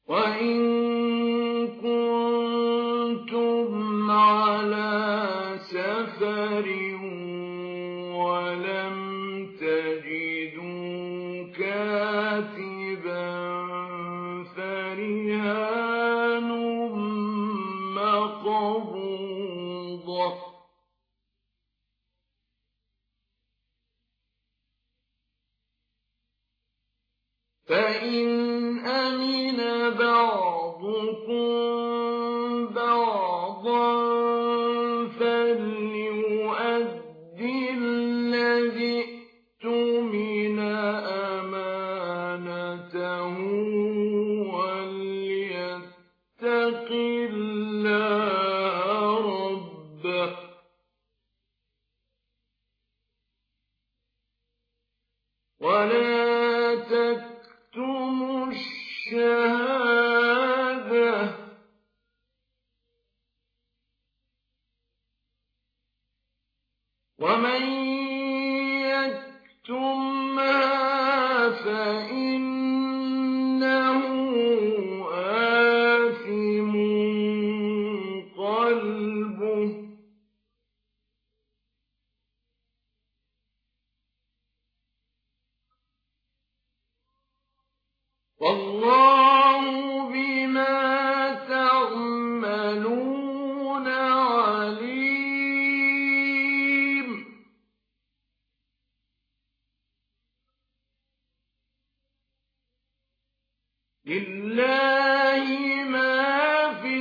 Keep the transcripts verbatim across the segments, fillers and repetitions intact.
وَإِن كُنتُمْ عَلَىٰ سَفَرٍ وَلَمْ تَجِدُوا كَاتِبًا فَرِهَانٌ مَّقْبُوضَةٌ ۖ فَإِنْ أَمِنَ بَعْضُكُم بَعْضًا فَلْيُؤَدِّ الَّذِي اؤْتُمِنَ أَمَانَتَهُ وَلْيَتَّقِ اللَّهَ رَبَّهُ ۗ وَلَا تَكْتُمُوا الشَّهَادَةَ ۚ وَمَن يَكْتُمْهَا فَإِنَّهُ آثِمٌ قَلْبُهُ ۗ وَاللَّهُ بِمَا تَعْمَلُونَ عَلِيمٌ. لِلَّهِ مَا فِي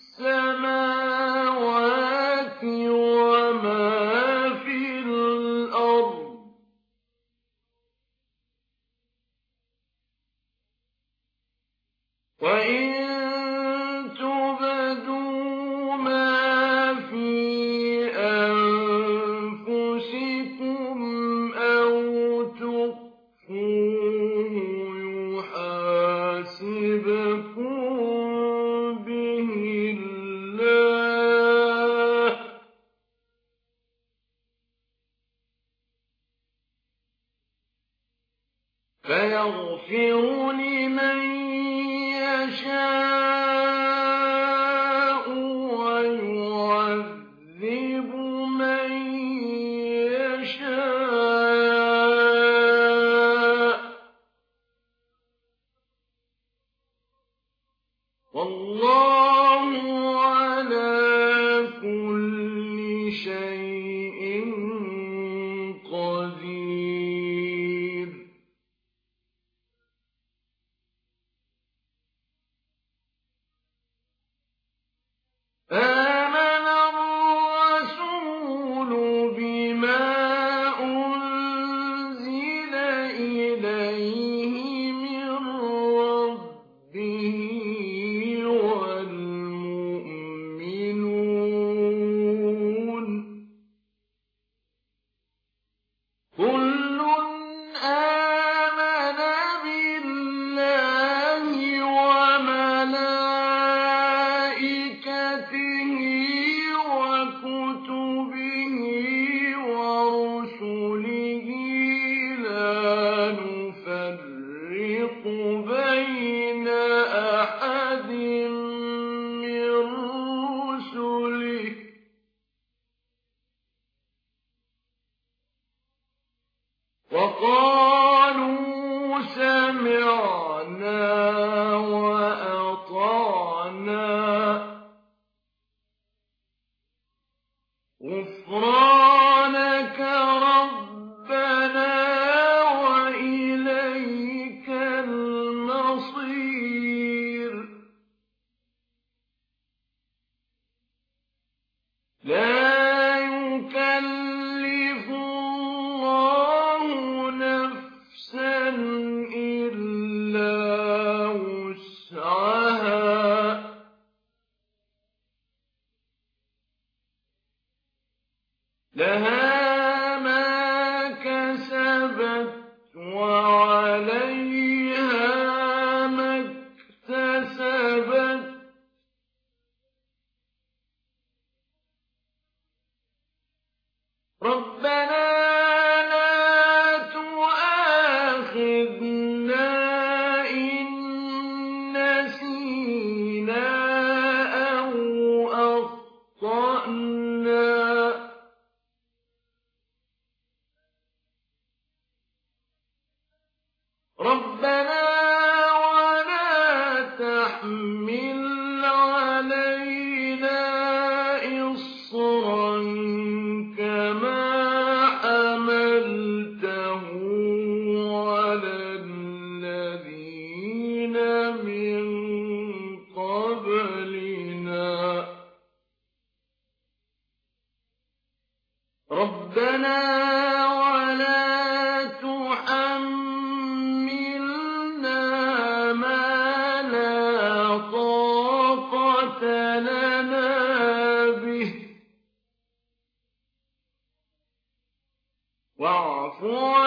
السَّمَاوَاتِ وَمَا فِي الْأَرْضِ ۚ وَإِن تُبْدُوا مَا فِي أَنفُسِكُمْ أَوْ تُخْفُوهُ يُحَاسِبْكُم بِهِ اللَّهُ ۖ فَيَغْفِرُ لِمَن يَشَاءُ وَيُعَذِّبُ مَن يَشَاءُ ۗ وَاللَّهُ عَلَىٰ كُلِّ شَيْءٍ قَدِيرٌ. آمَنَ الرَّسُولُ بِمَا أُنزِلَ إِلَيْهِ مِن رَّبِّهِ وَالْمُؤْمِنُونَ كُلٌّ آمَنَ بِاللَّهِ وَمَلَائِكَتِهِ وَكُتُبِهِ وَرُسُلِهِ لَا نُفَرِّقُ بَيْنَ أَحَدٍ مِّن رُّسُلِهِ ۚ وَقَالُوا سَمِعْنَا وَأَطَعْنَا ۖ غُفْرَانَكَ رَبَّنَا وَإِلَيْكَ الْمَصِيرُ. تحمل علينا إصرا كما حملته على الذين من قبلنا ربنا ولا تحملنا ما لا طاقة لنا به واعف